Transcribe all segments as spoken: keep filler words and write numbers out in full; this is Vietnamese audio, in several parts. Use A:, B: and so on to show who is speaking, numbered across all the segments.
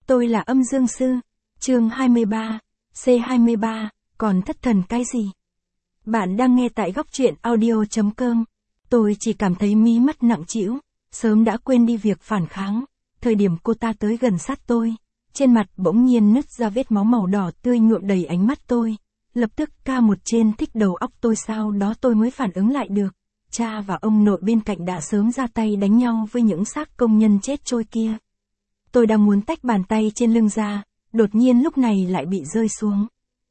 A: Tôi là Âm Dương Sư. Chương hai mươi ba, C hai mươi ba, còn thất thần cái gì? Bạn đang nghe tại góc truyện audio chấm com. Tôi chỉ cảm thấy mí mắt nặng trĩu, sớm đã quên đi việc phản kháng. Thời điểm cô ta tới gần sát tôi, trên mặt bỗng nhiên nứt ra vết máu màu đỏ tươi nhuộm đầy ánh mắt tôi. Lập tức ca một trên thích đầu óc tôi, sau đó tôi mới phản ứng lại được. Cha và ông nội bên cạnh đã sớm ra tay đánh nhau với những xác công nhân chết trôi kia. Tôi đang muốn tách bàn tay trên lưng ra, đột nhiên lúc này lại bị rơi xuống.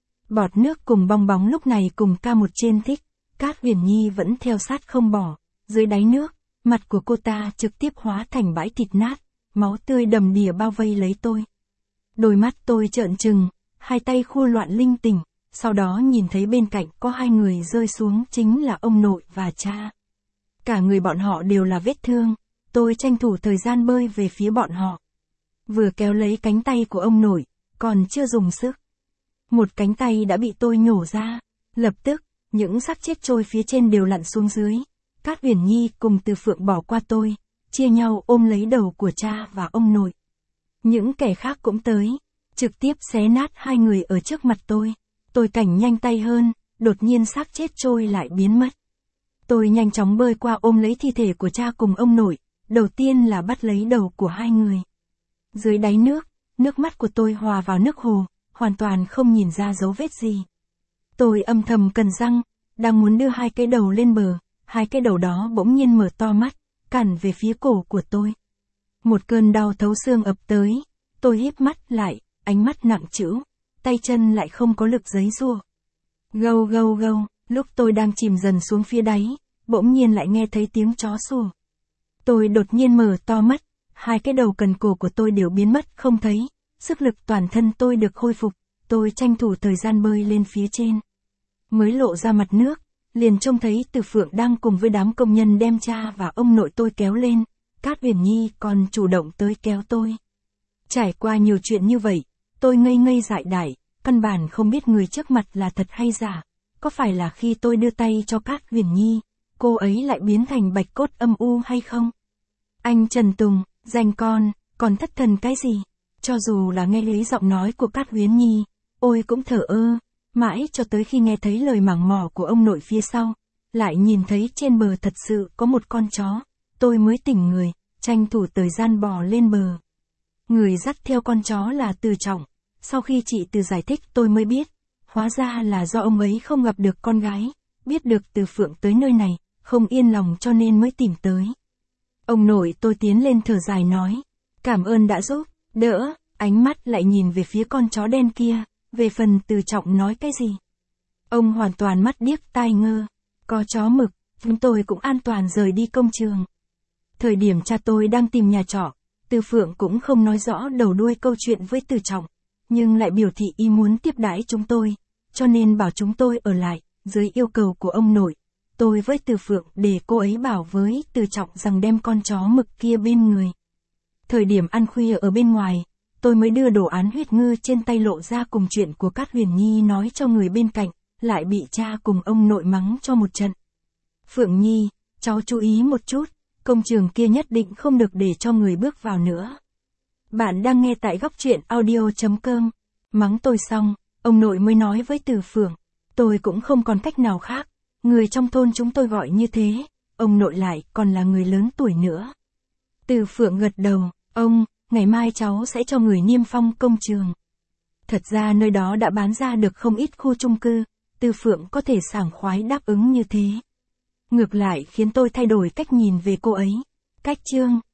A: Bọt nước cùng bong bóng lúc này cùng ca một trên thích, Cát Huyền Nhi vẫn theo sát không bỏ. Dưới đáy nước, mặt của cô ta trực tiếp hóa thành bãi thịt nát, máu tươi đầm đìa bao vây lấy tôi. Đôi mắt tôi trợn trừng, hai tay khua loạn linh tinh, sau đó nhìn thấy bên cạnh có hai người rơi xuống, chính là ông nội và cha. Cả người bọn họ đều là vết thương, tôi tranh thủ thời gian bơi về phía bọn họ. Vừa kéo lấy cánh tay của ông nội, còn chưa dùng sức. Một cánh tay đã bị tôi nhổ ra, lập tức, những xác chết trôi phía trên đều lặn xuống dưới. Cát Huyền Nhi cùng Từ Phượng bỏ qua tôi, chia nhau ôm lấy đầu của cha và ông nội. Những kẻ khác cũng tới, trực tiếp xé nát hai người ở trước mặt tôi. Tôi cảnh nhanh tay hơn, đột nhiên xác chết trôi lại biến mất. Tôi nhanh chóng bơi qua ôm lấy thi thể của cha cùng ông nội, đầu tiên là bắt lấy đầu của hai người. Dưới đáy nước, nước mắt của tôi hòa vào nước hồ, hoàn toàn không nhìn ra dấu vết gì. Tôi âm thầm cắn răng, đang muốn đưa hai cái đầu lên bờ, hai cái đầu đó bỗng nhiên mở to mắt, cản về phía cổ của tôi. Một cơn đau thấu xương ập tới, tôi híp mắt lại, ánh mắt nặng trĩu, tay chân lại không có lực giãy giụa. Gâu gâu gâu, lúc tôi đang chìm dần xuống phía đáy, bỗng nhiên lại nghe thấy tiếng chó sủa. Tôi đột nhiên mở to mắt, hai cái đầu cần cổ của tôi đều biến mất không thấy, sức lực toàn thân tôi được khôi phục, tôi tranh thủ thời gian bơi lên phía trên. Mới lộ ra mặt nước, liền trông thấy Từ Phượng đang cùng với đám công nhân đem cha và ông nội tôi kéo lên, Cát Huyền Nhi còn chủ động tới kéo tôi. Trải qua nhiều chuyện như vậy, tôi ngây ngây dại dại, căn bản không biết người trước mặt là thật hay giả. Có phải là khi tôi đưa tay cho Cát Huyền Nhi, cô ấy lại biến thành bạch cốt âm u hay không? Anh Trần Tùng, danh con, còn thất thần cái gì? Cho dù là nghe lấy giọng nói của Cát Huyền Nhi, ôi cũng thở ơ, mãi cho tới khi nghe thấy lời mảng mỏ của ông nội phía sau, lại nhìn thấy trên bờ thật sự có một con chó, tôi mới tỉnh người, tranh thủ thời gian bò lên bờ. Người dắt theo con chó là Từ Trọng, sau khi chị Từ giải thích tôi mới biết, hóa ra là do ông ấy không gặp được con gái, biết được Từ Phượng tới nơi này, không yên lòng cho nên mới tìm tới. Ông nội tôi tiến lên thở dài nói, cảm ơn đã giúp, đỡ, ánh mắt lại nhìn về phía con chó đen kia, về phần Từ Trọng nói cái gì. Ông hoàn toàn mắt điếc tai ngơ, có chó mực, chúng tôi cũng an toàn rời đi công trường. Thời điểm cha tôi đang tìm nhà trọ, Từ Phượng cũng không nói rõ đầu đuôi câu chuyện với Từ Trọng, nhưng lại biểu thị ý muốn tiếp đãi chúng tôi, cho nên bảo chúng tôi ở lại, dưới yêu cầu của ông nội. Tôi với Từ Phượng để cô ấy bảo với Từ Trọng rằng đem con chó mực kia bên người. Thời điểm ăn khuya ở bên ngoài, tôi mới đưa đồ án huyết ngư trên tay lộ ra cùng chuyện của Cát Huyền Nhi nói cho người bên cạnh, lại bị cha cùng ông nội mắng cho một trận. Phượng Nhi, cháu chú ý một chút, công trường kia nhất định không được để cho người bước vào nữa. Bạn đang nghe tại góc truyện audio chấm com. Mắng tôi xong, ông nội mới nói với Từ Phượng, tôi cũng không còn cách nào khác, người trong thôn chúng tôi gọi như thế, ông nội lại còn là người lớn tuổi nữa. Từ Phượng gật đầu, ông, ngày mai cháu sẽ cho người niêm phong công trường. Thật ra nơi đó đã bán ra được không ít khu chung cư, Từ Phượng có thể sảng khoái đáp ứng như thế. Ngược lại khiến tôi thay đổi cách nhìn về cô ấy. Cách chương